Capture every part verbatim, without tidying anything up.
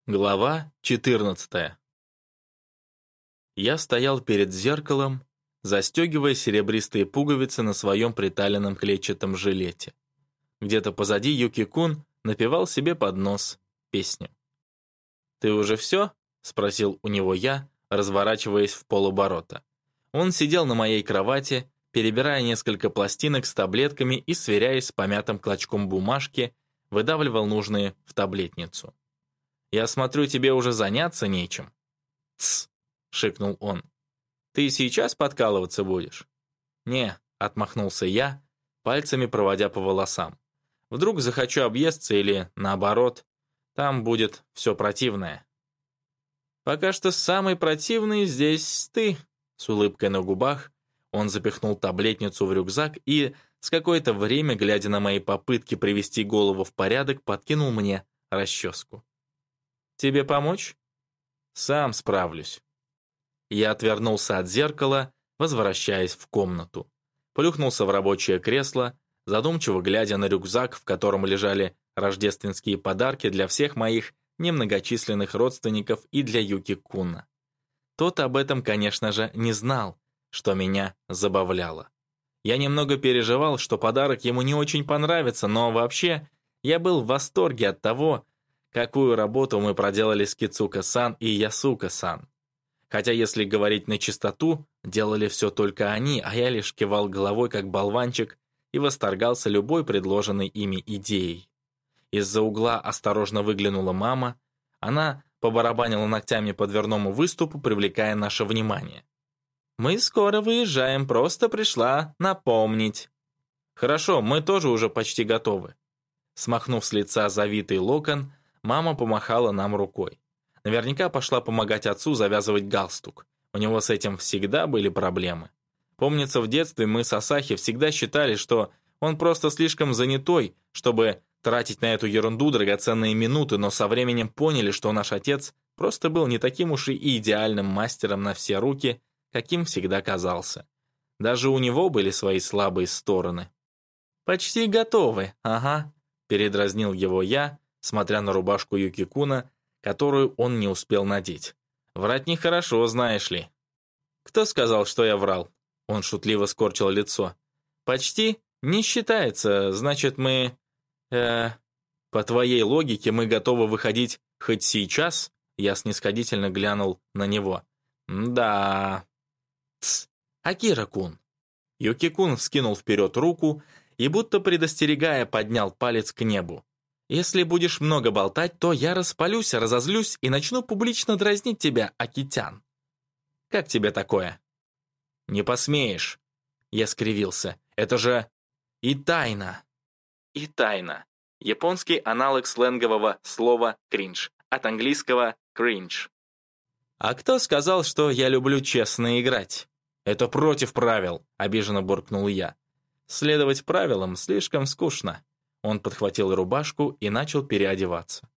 Глава четырнадцатая. Я стоял перед зеркалом, застегивая серебристые пуговицы на своем приталенном клетчатом жилете. Где-то позади Юки-кун напевал себе под нос песню. «Ты уже все?» — спросил у него я, разворачиваясь в полоборота. Он сидел на моей кровати, перебирая несколько пластинок с таблетками и, сверяясь с помятым клочком бумажки, выдавливал нужные в таблетницу. «Я смотрю, тебе уже заняться нечем». «Тсс!» — шикнул он. «Ты сейчас подкалываться будешь?» «Не», — отмахнулся я, пальцами проводя по волосам. «Вдруг захочу объесться или, наоборот, там будет все противное». «Пока что самый противный здесь ты», — с улыбкой на губах он запихнул таблетницу в рюкзак и, с какое-то время, глядя на мои попытки привести голову в порядок, подкинул мне расческу. «Тебе помочь?» «Сам справлюсь». Я отвернулся от зеркала, возвращаясь в комнату. Плюхнулся в рабочее кресло, задумчиво глядя на рюкзак, в котором лежали рождественские подарки для всех моих немногочисленных родственников и для Юки-куна. Тот об этом, конечно же, не знал, что меня забавляло. Я немного переживал, что подарок ему не очень понравится, но вообще я был в восторге от того, какую работу мы проделали с Кицука-сан и Ясука-сан. Хотя, если говорить на чистоту, делали все только они, а я лишь кивал головой, как болванчик, и восторгался любой предложенной ими идеей. Из-за угла осторожно выглянула мама. Она побарабанила ногтями по дверному выступу, привлекая наше внимание. «Мы скоро выезжаем, просто пришла напомнить». «Хорошо, мы тоже уже почти готовы». Смахнув с лица завитый локон, мама помахала нам рукой. Наверняка пошла помогать отцу завязывать галстук. У него с этим всегда были проблемы. Помнится, в детстве мы с Асахи всегда считали, что он просто слишком занятой, чтобы тратить на эту ерунду драгоценные минуты, но со временем поняли, что наш отец просто был не таким уж и идеальным мастером на все руки, каким всегда казался. Даже у него были свои слабые стороны. «Почти готовы, ага», — передразнил его я, смотря на рубашку Юки-куна, которую он не успел надеть. «Врать нехорошо, знаешь ли». «Кто сказал, что я врал?» Он шутливо скорчил лицо. «Почти не считается, значит, мы... Э, по твоей логике, мы готовы выходить хоть сейчас?» Я снисходительно глянул на него. «Да...» «Тсс, Акира-кун». Юки-кун вскинул вперед руку и, будто предостерегая, поднял палец к небу. «Если будешь много болтать, то я распалюсь, разозлюсь и начну публично дразнить тебя, Акитян. Как тебе такое?» «Не посмеешь», — я скривился. «Это же и тайна». И тайна. Японский аналог сленгового слова «кринж», от английского «cringe». «А кто сказал, что я люблю честно играть?» «Это против правил», — обиженно буркнул я. «Следовать правилам слишком скучно». Он подхватил рубашку и начал переодеваться.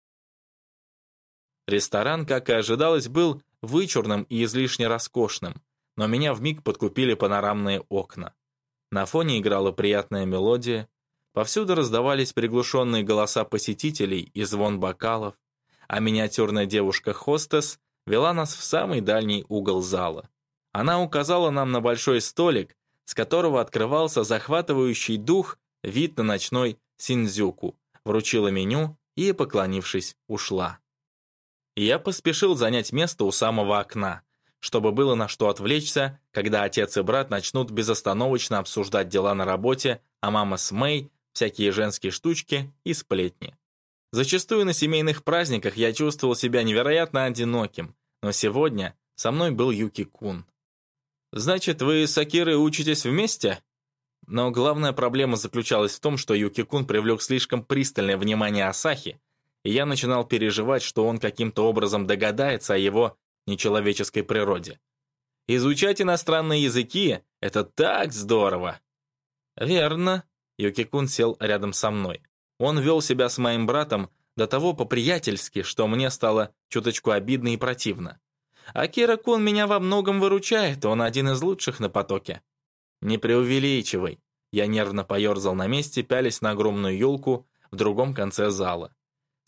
Ресторан, как и ожидалось, был вычурным и излишне роскошным, но меня вмиг подкупили панорамные окна. На фоне играла приятная мелодия, повсюду раздавались приглушенные голоса посетителей и звон бокалов, а миниатюрная девушка-хостес вела нас в самый дальний угол зала. Она указала нам на большой столик, с которого открывался захватывающий дух вид на ночной Синдзюку, вручила меню и, поклонившись, ушла. Я поспешил занять место у самого окна, чтобы было на что отвлечься, когда отец и брат начнут безостановочно обсуждать дела на работе, а мама с Мэй – всякие женские штучки и сплетни. Зачастую на семейных праздниках я чувствовал себя невероятно одиноким, но сегодня со мной был Юки-кун. «Значит, вы с Акирой учитесь вместе?» Но главная проблема заключалась в том, что Юки-кун привлек слишком пристальное внимание Асахи, и я начинал переживать, что он каким-то образом догадается о его нечеловеческой природе. Изучать иностранные языки — это так здорово! Верно. Юки-кун сел рядом со мной. Он вел себя с моим братом до того по-приятельски, что мне стало чуточку обидно и противно. Акира-кун меня во многом выручает, он один из лучших на потоке. «Не преувеличивай». Я нервно поерзал на месте, пялясь на огромную елку в другом конце зала.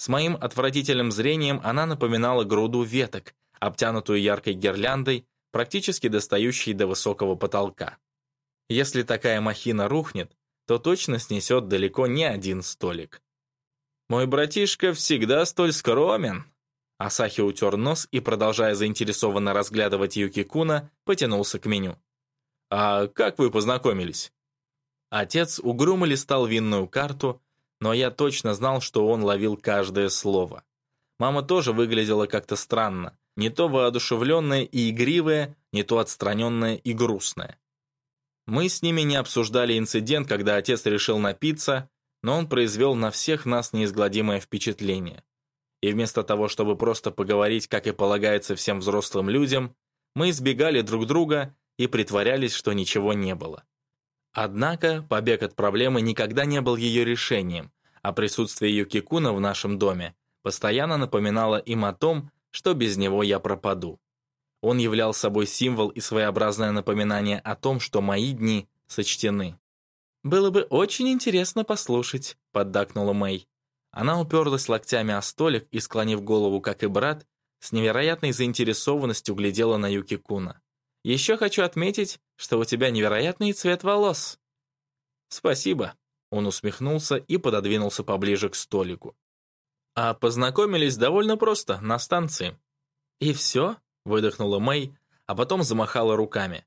С моим отвратительным зрением она напоминала груду веток, обтянутую яркой гирляндой, практически достающей до высокого потолка. Если такая махина рухнет, то точно снесет далеко не один столик. «Мой братишка всегда столь скромен». Асахи утер нос и, продолжая заинтересованно разглядывать Юки-куна, потянулся к меню. «А как вы познакомились?» Отец угрюмо листал винную карту, но я точно знал, что он ловил каждое слово. Мама тоже выглядела как-то странно, не то воодушевленная и игривая, не то отстраненная и грустная. Мы с ними не обсуждали инцидент, когда отец решил напиться, но он произвел на всех нас неизгладимое впечатление. И вместо того, чтобы просто поговорить, как и полагается всем взрослым людям, мы избегали друг друга и притворялись, что ничего не было. Однако побег от проблемы никогда не был ее решением, а присутствие Юки-куна в нашем доме постоянно напоминало им о том, что без него я пропаду. Он являл собой символ и своеобразное напоминание о том, что мои дни сочтены. «Было бы очень интересно послушать», — поддакнула Мэй. Она уперлась локтями о столик и, склонив голову, как и брат, с невероятной заинтересованностью глядела на Юки-куна. «Еще хочу отметить, что у тебя невероятный цвет волос». «Спасибо», — он усмехнулся и пододвинулся поближе к столику. «А познакомились довольно просто, на станции». «И все?» — выдохнула Мэй, а потом замахала руками.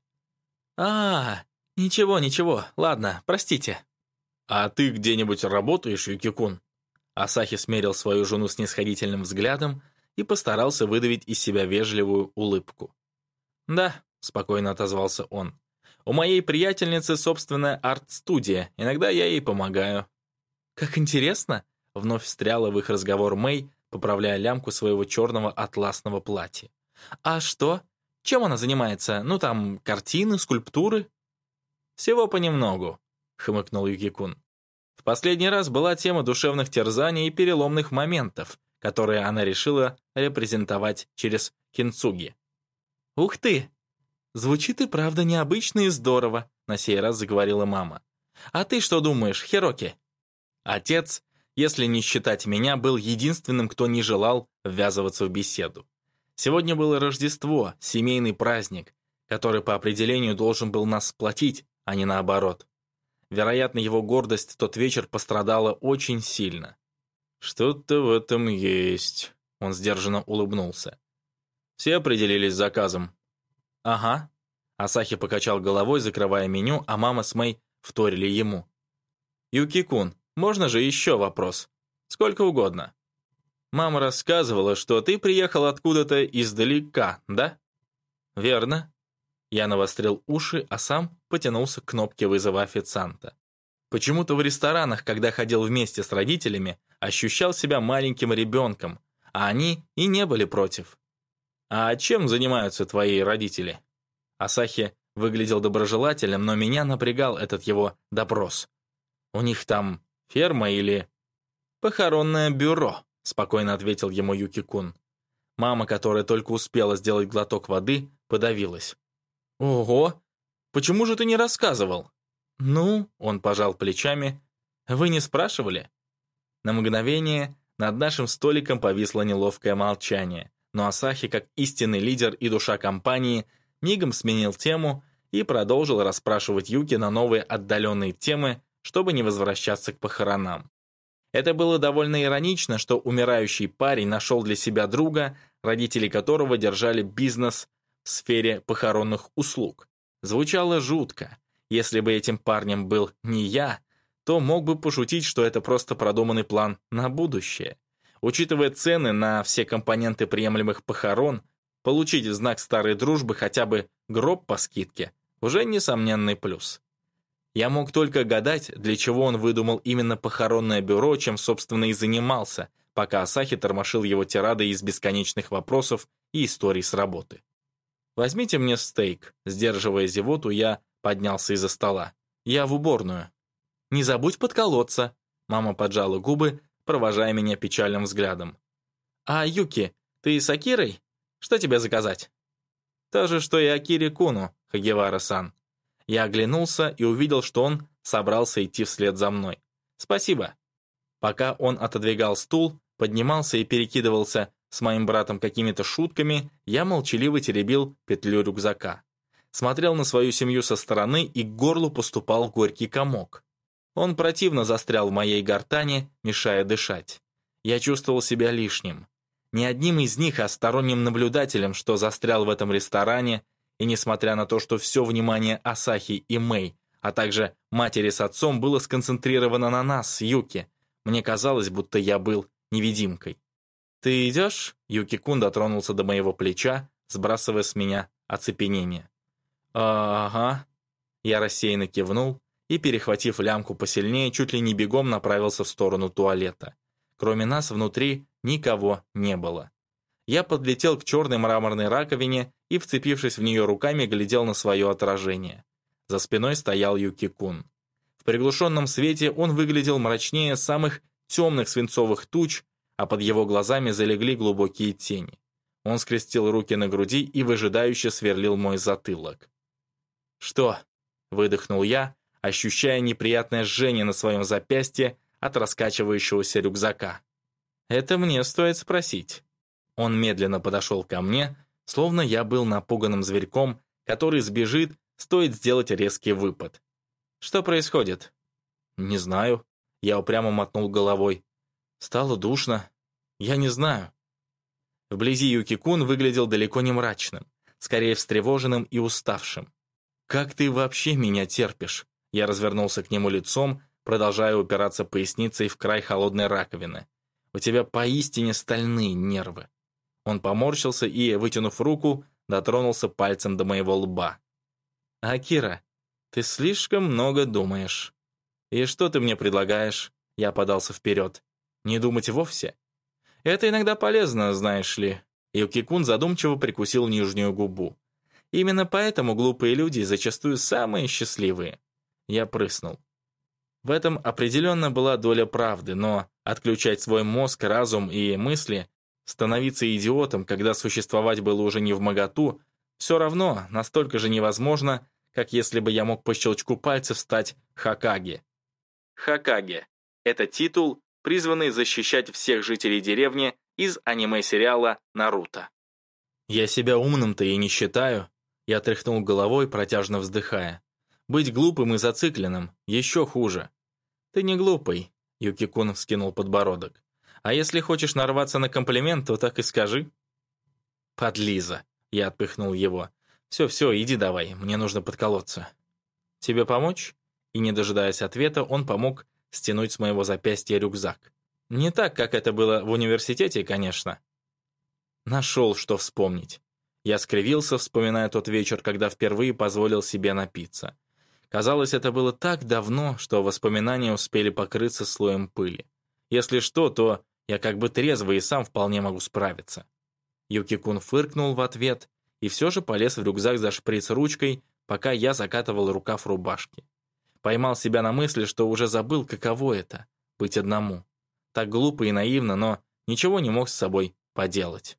«А, ничего, ничего, ладно, простите». «А ты где-нибудь работаешь, Юки-кун?» Асахи смерил свою жену снисходительным взглядом и постарался выдавить из себя вежливую улыбку. «Да», — спокойно отозвался он, — «у моей приятельницы собственная арт-студия, иногда я ей помогаю». «Как интересно!» — вновь встряла в их разговор Мэй, поправляя лямку своего черного атласного платья. «А что? Чем она занимается? Ну там, картины, скульптуры?» «Всего понемногу», — хмыкнул Юки-кун. «В последний раз была тема душевных терзаний и переломных моментов, которые она решила репрезентовать через кинцуги». «Ух ты! Звучит и правда необычно и здорово», — на сей раз заговорила мама. «А ты что думаешь, Хироки?» Отец, если не считать меня, был единственным, кто не желал ввязываться в беседу. Сегодня было Рождество, семейный праздник, который по определению должен был нас сплотить, а не наоборот. Вероятно, его гордость в тот вечер пострадала очень сильно. «Что-то в этом есть», — он сдержанно улыбнулся. «Все определились с заказом?» «Ага». Асахи покачал головой, закрывая меню, а мама с Мэй вторили ему. «Юки-кун, можно же еще вопрос? Сколько угодно». «Мама рассказывала, что ты приехал откуда-то издалека, да?» «Верно». Я навострил уши, а сам потянулся к кнопке вызова официанта. Почему-то в ресторанах, когда ходил вместе с родителями, ощущал себя маленьким ребенком, а они и не были против. «А чем занимаются твои родители?» Асахи выглядел доброжелательным, но меня напрягал этот его допрос. «У них там ферма или...» «Похоронное бюро», — спокойно ответил ему Юки-кун. Мама, которая только успела сделать глоток воды, подавилась. «Ого! Почему же ты не рассказывал?» «Ну», — он пожал плечами, — «вы не спрашивали?» На мгновение над нашим столиком повисло неловкое молчание, но Асахи, как истинный лидер и душа компании, мигом сменил тему и продолжил расспрашивать Юки на новые отдаленные темы, чтобы не возвращаться к похоронам. Это было довольно иронично, что умирающий парень нашел для себя друга, родители которого держали бизнес в сфере похоронных услуг. Звучало жутко. Если бы этим парнем был не я, то мог бы пошутить, что это просто продуманный план на будущее. Учитывая цены на все компоненты приемлемых похорон, получить в знак старой дружбы хотя бы гроб по скидке – уже несомненный плюс. Я мог только гадать, для чего он выдумал именно похоронное бюро, чем, собственно, и занимался, пока Асахи тормошил его тирадой из бесконечных вопросов и историй с работы. «Возьмите мне стейк», — сдерживая зевоту, я поднялся из-за стола. «Я в уборную». «Не забудь подколоться», — мама поджала губы, провожая меня печальным взглядом. «А, Юки, ты с Акирой? Что тебе заказать?» «То же, что и Акире-куну, Хагевара-сан». Я оглянулся и увидел, что он собрался идти вслед за мной. «Спасибо». Пока он отодвигал стул, поднимался и перекидывался с моим братом какими-то шутками, я молчаливо теребил петлю рюкзака. Смотрел на свою семью со стороны, и к горлу поступал горький комок. Он противно застрял в моей гортани, мешая дышать. Я чувствовал себя лишним. Не одним из них, а сторонним наблюдателем, что застрял в этом ресторане, и несмотря на то, что все внимание Асахи и Мэй, а также матери с отцом, было сконцентрировано на нас с Юки, мне казалось, будто я был невидимкой. «Ты идешь?» — Юки-кун дотронулся до моего плеча, сбрасывая с меня оцепенение. «Ага». Я рассеянно кивнул и, перехватив лямку посильнее, чуть ли не бегом направился в сторону туалета. Кроме нас внутри никого не было. Я подлетел к черной мраморной раковине и, вцепившись в нее руками, глядел на свое отражение. За спиной стоял Юки-кун. В приглушенном свете он выглядел мрачнее самых темных свинцовых туч, а под его глазами залегли глубокие тени. Он скрестил руки на груди и выжидающе сверлил мой затылок. «Что?» — выдохнул я, ощущая неприятное жжение на своем запястье от раскачивающегося рюкзака. «Это мне стоит спросить». Он медленно подошел ко мне, словно я был напуганным зверьком, который сбежит, стоит сделать резкий выпад. «Что происходит?» «Не знаю». Я упрямо мотнул головой. «Стало душно. Я не знаю». Вблизи Юки-кун выглядел далеко не мрачным, скорее встревоженным и уставшим. «Как ты вообще меня терпишь?» Я развернулся к нему лицом, продолжая упираться поясницей в край холодной раковины. «У тебя поистине стальные нервы». Он поморщился и, вытянув руку, дотронулся пальцем до моего лба. «Акира, ты слишком много думаешь». «И что ты мне предлагаешь?» Я подался вперед. «Не думать вовсе?» «Это иногда полезно, знаешь ли». Юки-кун задумчиво прикусил нижнюю губу. «Именно поэтому глупые люди зачастую самые счастливые». Я прыснул. В этом определенно была доля правды, но отключать свой мозг, разум и мысли, становиться идиотом, когда существовать было уже не вмоготу, все равно настолько же невозможно, как если бы я мог по щелчку пальцев стать Хокаге. Хокаге – это титул, призванный защищать всех жителей деревни из аниме-сериала «Наруто». «Я себя умным-то и не считаю», – я тряхнул головой, протяжно вздыхая. «Быть глупым и зацикленным еще хуже». «Ты не глупый», – Юки-кун вскинул подбородок. «А если хочешь нарваться на комплимент, то так и скажи». «Подлиза», – я отпихнул его. «Все-все, иди давай, мне нужно подколоться». «Тебе помочь?» И, не дожидаясь ответа, он помог стянуть с моего запястья рюкзак. Не так, как это было в университете, конечно. Нашел, что вспомнить. Я скривился, вспоминая тот вечер, когда впервые позволил себе напиться. Казалось, это было так давно, что воспоминания успели покрыться слоем пыли. Если что, то я как бы трезвый и сам вполне могу справиться. Юки-кун фыркнул в ответ и все же полез в рюкзак за шприц-ручкой, пока я закатывал рукав рубашки. Поймал себя на мысли, что уже забыл, каково это — быть одному. Так глупо и наивно, но ничего не мог с собой поделать.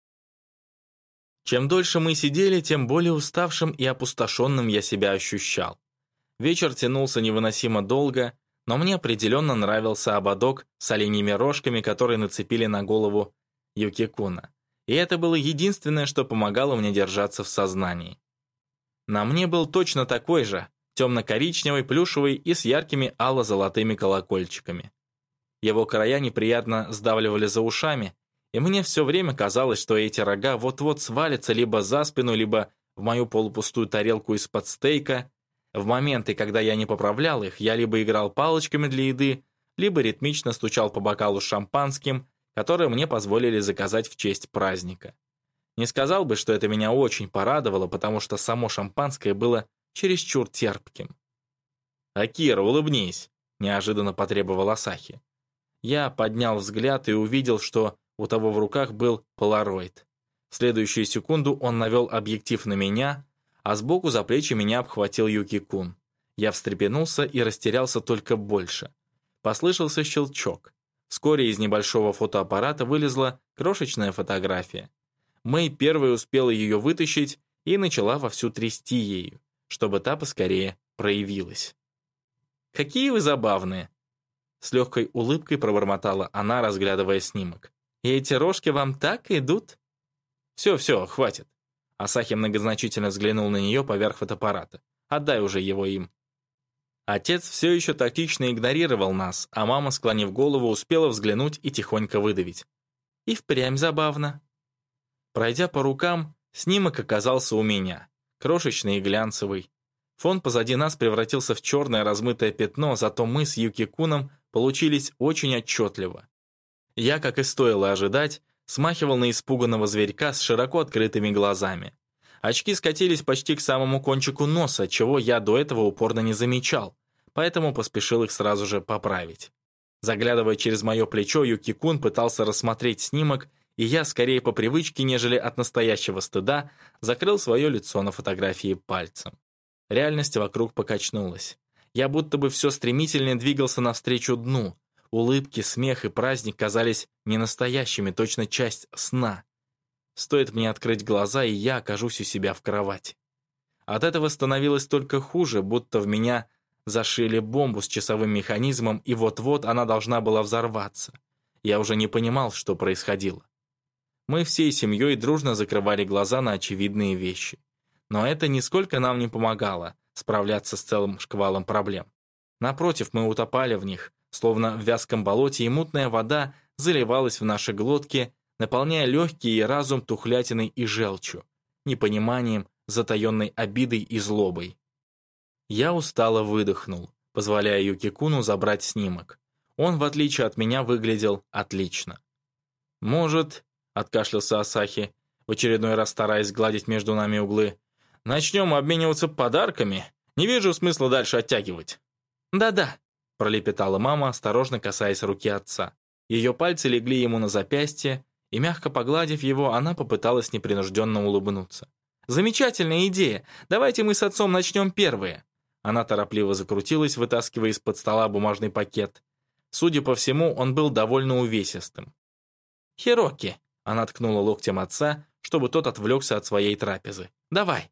Чем дольше мы сидели, тем более уставшим и опустошенным я себя ощущал. Вечер тянулся невыносимо долго, но мне определенно нравился ободок с оленьими рожками, которые нацепили на голову Юки-куна. И это было единственное, что помогало мне держаться в сознании. На мне был точно такой же, темно-коричневый, плюшевый и с яркими ало-золотыми колокольчиками. Его края неприятно сдавливали за ушами, и мне все время казалось, что эти рога вот-вот свалятся либо за спину, либо в мою полупустую тарелку из-под стейка. В моменты, когда я не поправлял их, я либо играл палочками для еды, либо ритмично стучал по бокалу с шампанским, которое мне позволили заказать в честь праздника. Не сказал бы, что это меня очень порадовало, потому что само шампанское было чересчур терпким. «Акира, улыбнись!» – неожиданно потребовал Асахи. Я поднял взгляд и увидел, что у того в руках был полароид. В следующую секунду он навел объектив на меня, а сбоку за плечи меня обхватил Юки-кун. Я встрепенулся и растерялся только больше. Послышался щелчок. Вскоре из небольшого фотоаппарата вылезла крошечная фотография. Мэй первой успела ее вытащить и начала вовсю трясти ею, чтобы та поскорее проявилась. «Какие вы забавные!» С легкой улыбкой пробормотала она, разглядывая снимок. «И эти рожки вам так идут?» «Все, все, хватит». Асахи многозначительно взглянул на нее поверх фотоаппарата. «Отдай уже его им». Отец все еще тактично игнорировал нас, а мама, склонив голову, успела взглянуть и тихонько выдавить. «И впрямь забавно». Пройдя по рукам, снимок оказался у меня, крошечный и глянцевый. Фон позади нас превратился в черное размытое пятно, зато мы с Юки-куном получились очень отчетливо. Я, как и стоило ожидать, смахивал на испуганного зверька с широко открытыми глазами. Очки скатились почти к самому кончику носа, чего я до этого упорно не замечал, поэтому поспешил их сразу же поправить. Заглядывая через мое плечо, Юки-кун пытался рассмотреть снимок, и я, скорее по привычке, нежели от настоящего стыда, закрыл свое лицо на фотографии пальцем. Реальность вокруг покачнулась. Я будто бы все стремительнее двигался навстречу дну. Улыбки, смех и праздник казались ненастоящими, точно часть сна. Стоит мне открыть глаза, и я окажусь у себя в кровати. От этого становилось только хуже, будто в меня зашили бомбу с часовым механизмом, и вот-вот она должна была взорваться. Я уже не понимал, что происходило. Мы всей семьей дружно закрывали глаза на очевидные вещи. Но это нисколько нам не помогало справляться с целым шквалом проблем. Напротив, мы утопали в них, словно в вязком болоте, и мутная вода заливалась в наши глотки, наполняя легкие и разум тухлятиной и желчью, непониманием, затаенной обидой и злобой. Я устало выдохнул, позволяя Юки-куну забрать снимок. Он, в отличие от меня, выглядел отлично. «Может», — откашлялся Асахи, в очередной раз стараясь гладить между нами углы, «начнем обмениваться подарками? Не вижу смысла дальше оттягивать». «Да-да», — пролепетала мама, осторожно касаясь руки отца. Ее пальцы легли ему на запястье, и, мягко погладив его, она попыталась непринужденно улыбнуться. «Замечательная идея! Давайте мы с отцом начнем первые!» Она торопливо закрутилась, вытаскивая из-под стола бумажный пакет. Судя по всему, он был довольно увесистым. «Хироки!» — она ткнула локтем отца, чтобы тот отвлекся от своей трапезы. «Давай!»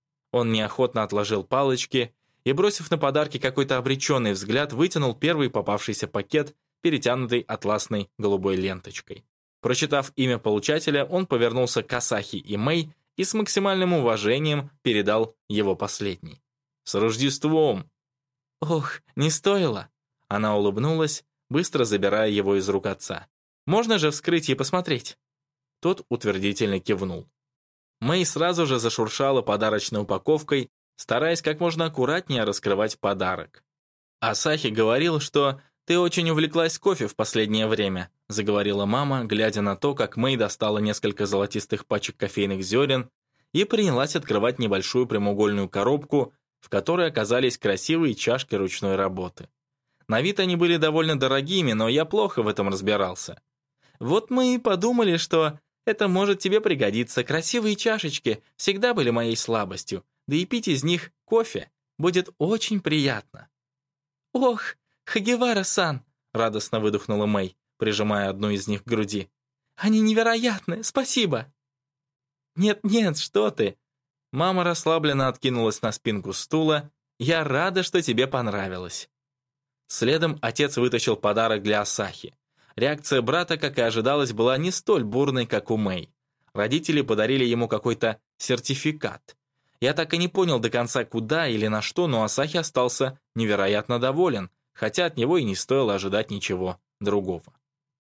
Он неохотно отложил палочки и, бросив на подарки какой-то обреченный взгляд, вытянул первый попавшийся пакет, перетянутый атласной голубой ленточкой. Прочитав имя получателя, он повернулся к Асахи и Мэй и с максимальным уважением передал его последний. «С Рождеством!» «Ох, не стоило!» Она улыбнулась, быстро забирая его из рук отца. «Можно же вскрыть и посмотреть?» Тот утвердительно кивнул. Мэй сразу же зашуршала подарочной упаковкой, стараясь как можно аккуратнее раскрывать подарок. «Асахи говорил, что ты очень увлеклась кофе в последнее время», заговорила мама, глядя на то, как Мэй достала несколько золотистых пачек кофейных зерен и принялась открывать небольшую прямоугольную коробку, в которой оказались красивые чашки ручной работы. На вид они были довольно дорогими, но я плохо в этом разбирался. «Вот мы и подумали, что это может тебе пригодиться. Красивые чашечки всегда были моей слабостью, да и пить из них кофе будет очень приятно». «Ох, Хагевара-сан!» — радостно выдохнула Мэй, прижимая одну из них к груди. «Они невероятны! Спасибо!» «Нет-нет, что ты!» Мама расслабленно откинулась на спинку стула. «Я рада, что тебе понравилось». Следом отец вытащил подарок для Асахи. Реакция брата, как и ожидалось, была не столь бурной, как у Мэй. Родители подарили ему какой-то сертификат. Я так и не понял до конца, куда или на что, но Асахи остался невероятно доволен, хотя от него и не стоило ожидать ничего другого.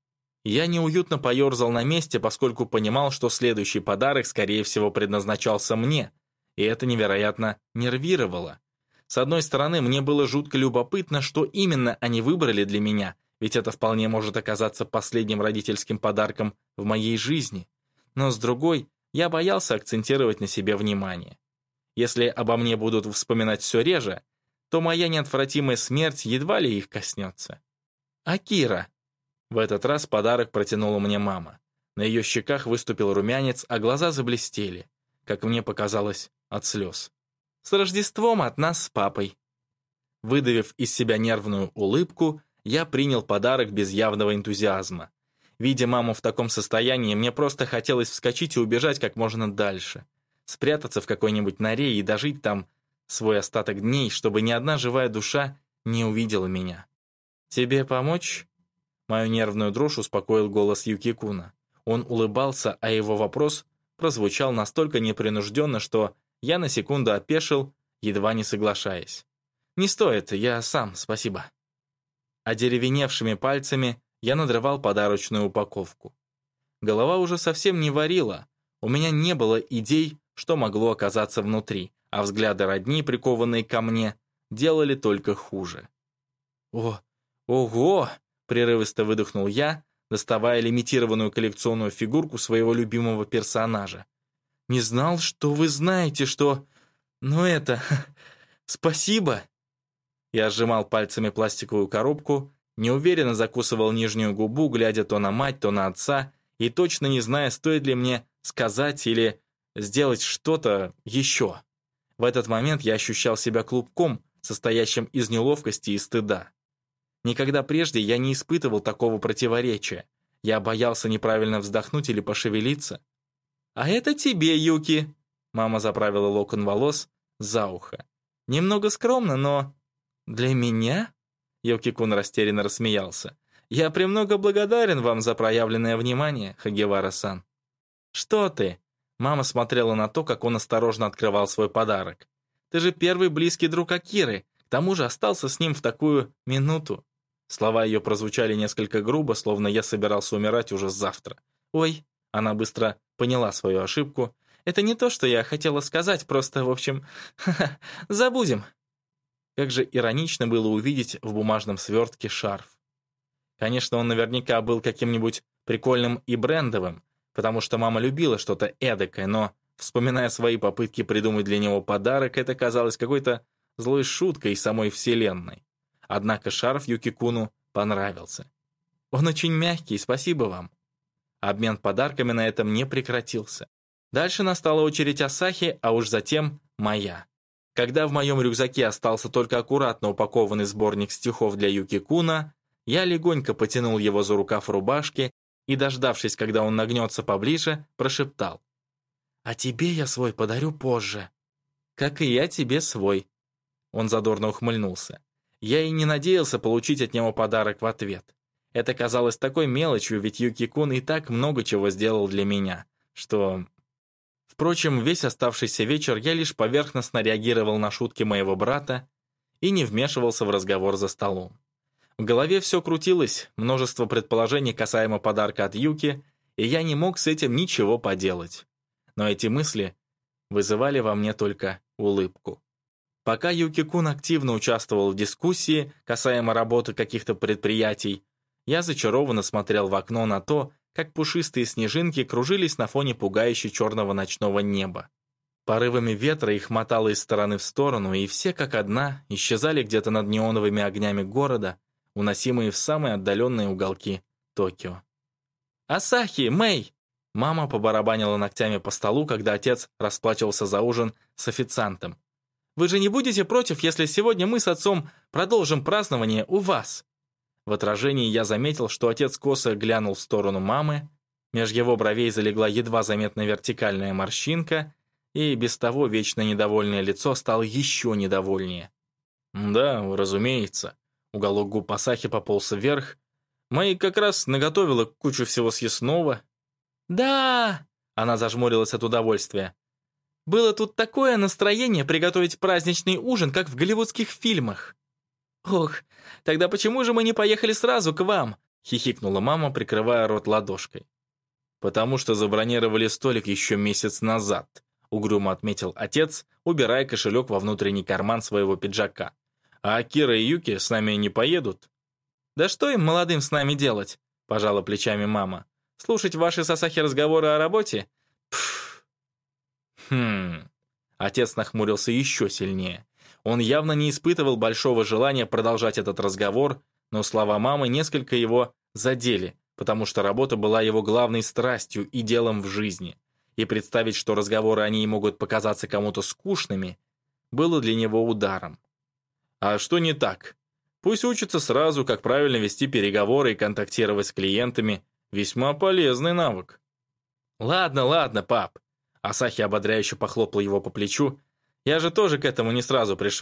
Я неуютно поерзал на месте, поскольку понимал, что следующий подарок, скорее всего, предназначался мне, и это невероятно нервировало. С одной стороны, мне было жутко любопытно, что именно они выбрали для меня, ведь это вполне может оказаться последним родительским подарком в моей жизни. Но с другой, я боялся акцентировать на себе внимание. Если обо мне будут вспоминать все реже, то моя неотвратимая смерть едва ли их коснется. «Акира!» В этот раз подарок протянула мне мама. На ее щеках выступил румянец, а глаза заблестели, как мне показалось, от слез. «С Рождеством от нас с папой!» Выдавив из себя нервную улыбку, я принял подарок без явного энтузиазма. Видя маму в таком состоянии, мне просто хотелось вскочить и убежать как можно дальше. Спрятаться в какой-нибудь норе и дожить там свой остаток дней, чтобы ни одна живая душа не увидела меня. «Тебе помочь?» Мою нервную дрожь успокоил голос Юки-куна. Он улыбался, а его вопрос прозвучал настолько непринужденно, что я на секунду опешил, едва не соглашаясь. «Не стоит, я сам, спасибо». Одеревеневшими пальцами я надрывал подарочную упаковку. Голова уже совсем не варила, у меня не было идей, что могло оказаться внутри, а взгляды родни, прикованные ко мне, делали только хуже. «О, ого!» — прерывисто выдохнул я, доставая лимитированную коллекционную фигурку своего любимого персонажа. «Не знал, что вы знаете, что... Ну это... Спасибо!» Я сжимал пальцами пластиковую коробку, неуверенно закусывал нижнюю губу, глядя то на мать, то на отца, и точно не зная, стоит ли мне сказать или сделать что-то еще. В этот момент я ощущал себя клубком, состоящим из неловкости и стыда. Никогда прежде я не испытывал такого противоречия. Я боялся неправильно вздохнуть или пошевелиться. «А это тебе, Юки!» Мама заправила локон волос за ухо. «Немного скромно, но...» «Для меня?» Юки-кун растерянно рассмеялся. «Я премного благодарен вам за проявленное внимание, Хагевара-сан». «Что ты?» Мама смотрела на то, как он осторожно открывал свой подарок. «Ты же первый близкий друг Акиры, к тому же остался с ним в такую минуту». Слова ее прозвучали несколько грубо, словно я собирался умирать уже завтра. «Ой», она быстро поняла свою ошибку. «Это не то, что я хотела сказать, просто, в общем, ха-ха, забудем». Как же иронично было увидеть в бумажном свертке шарф. Конечно, он наверняка был каким-нибудь прикольным и брендовым, потому что мама любила что-то эдакое, но, вспоминая свои попытки придумать для него подарок, это казалось какой-то злой шуткой самой вселенной. Однако шарф Юки-куну понравился. «Он очень мягкий, спасибо вам». Обмен подарками на этом не прекратился. Дальше настала очередь Асахи, а уж затем моя. Когда в моем рюкзаке остался только аккуратно упакованный сборник стихов для Юки-куна, я легонько потянул его за рукав рубашки и, дождавшись, когда он нагнется поближе, прошептал: «А тебе я свой подарю позже». «Как и я тебе свой». Он задорно ухмыльнулся. Я и не надеялся получить от него подарок в ответ. Это казалось такой мелочью, ведь Юки-кун и так много чего сделал для меня, что... Впрочем, весь оставшийся вечер я лишь поверхностно реагировал на шутки моего брата и не вмешивался в разговор за столом. В голове все крутилось, множество предположений касаемо подарка от Юки, и я не мог с этим ничего поделать. Но эти мысли вызывали во мне только улыбку. Пока Юки-кун активно участвовал в дискуссии касаемо работы каких-то предприятий, я зачарованно смотрел в окно на то, как пушистые снежинки кружились на фоне пугающе черного ночного неба. Порывами ветра их мотало из стороны в сторону, и все как одна исчезали где-то над неоновыми огнями города, уносимые в самые отдаленные уголки Токио. «Асахи, Мэй!» Мама побарабанила ногтями по столу, когда отец расплачивался за ужин с официантом. «Вы же не будете против, если сегодня мы с отцом продолжим празднование у вас?» В отражении я заметил, что отец косо глянул в сторону мамы, меж его бровей залегла едва заметная вертикальная морщинка, и без того вечно недовольное лицо стало еще недовольнее. «Да, разумеется». Уголок губ Асахи пополз вверх. Мэй как раз наготовила кучу всего съестного. «Да!» — она зажмурилась от удовольствия. «Было тут такое настроение приготовить праздничный ужин, как в голливудских фильмах». «Ох, тогда почему же мы не поехали сразу к вам?» — хихикнула мама, прикрывая рот ладошкой. «Потому что забронировали столик еще месяц назад», — угрюмо отметил отец, убирая кошелек во внутренний карман своего пиджака. «А Кира и Юки с нами не поедут?» «Да что им, молодым, с нами делать?» — пожала плечами мама. «Слушать ваши с Асахи разговоры о работе? Пф!» «Хм...» Отец нахмурился еще сильнее. Он явно не испытывал большого желания продолжать этот разговор, но слова мамы несколько его задели, потому что работа была его главной страстью и делом в жизни. И представить, что разговоры о ней могут показаться кому-то скучными, было для него ударом. А что не так? Пусть учится сразу, как правильно вести переговоры и контактировать с клиентами. Весьма полезный навык. «Ладно, ладно, пап». Асахи ободряюще похлопал его по плечу. «Я же тоже к этому не сразу пришел.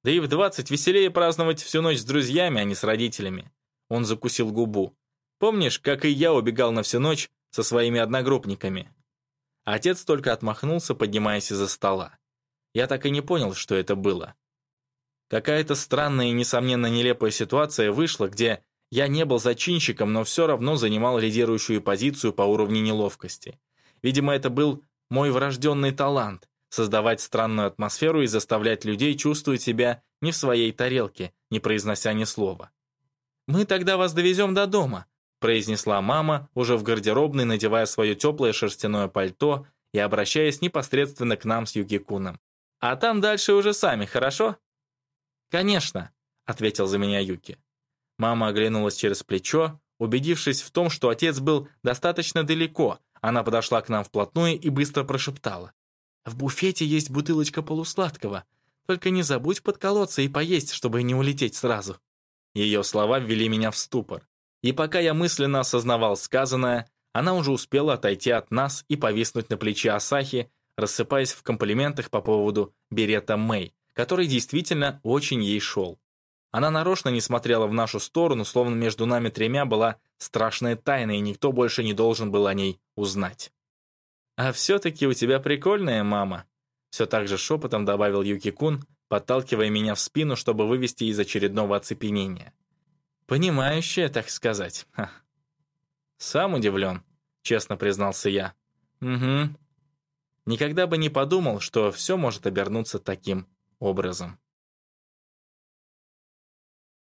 Да и в двадцать веселее праздновать всю ночь с друзьями, а не с родителями. Он закусил губу. Помнишь, как и я убегал на всю ночь со своими одногруппниками? Отец только отмахнулся, поднимаясь из-за стола. Я так и не понял, что это было. Какая-то странная и, несомненно, нелепая ситуация вышла, где я не был зачинщиком, но все равно занимал лидирующую позицию по уровню неловкости. Видимо, это был мой врожденный талант — создавать странную атмосферу и заставлять людей чувствовать себя не в своей тарелке, не произнося ни слова. «Мы тогда вас довезем до дома», — произнесла мама, уже в гардеробной, надевая свое теплое шерстяное пальто и обращаясь непосредственно к нам с Юки-куном. «А там дальше уже сами, хорошо?» «Конечно», — ответил за меня Юки. Мама оглянулась через плечо, убедившись в том, что отец был достаточно далеко. Она подошла к нам вплотную и быстро прошептала: «В буфете есть бутылочка полусладкого. Только не забудь подколоться и поесть, чтобы не улететь сразу». Ее слова ввели меня в ступор. И пока я мысленно осознавал сказанное, она уже успела отойти от нас и повиснуть на плече Асахи, рассыпаясь в комплиментах по поводу берета Мэй, который действительно очень ей шел. Она нарочно не смотрела в нашу сторону, словно между нами тремя была страшная тайна, и никто больше не должен был о ней узнать. «А все-таки у тебя прикольная мама», — все так же шепотом добавил Юки-кун, подталкивая меня в спину, чтобы вывести из очередного оцепенения. «Понимающая, так сказать. Ха. Сам удивлен», — честно признался я. «Угу. Никогда бы не подумал, что все может обернуться таким образом».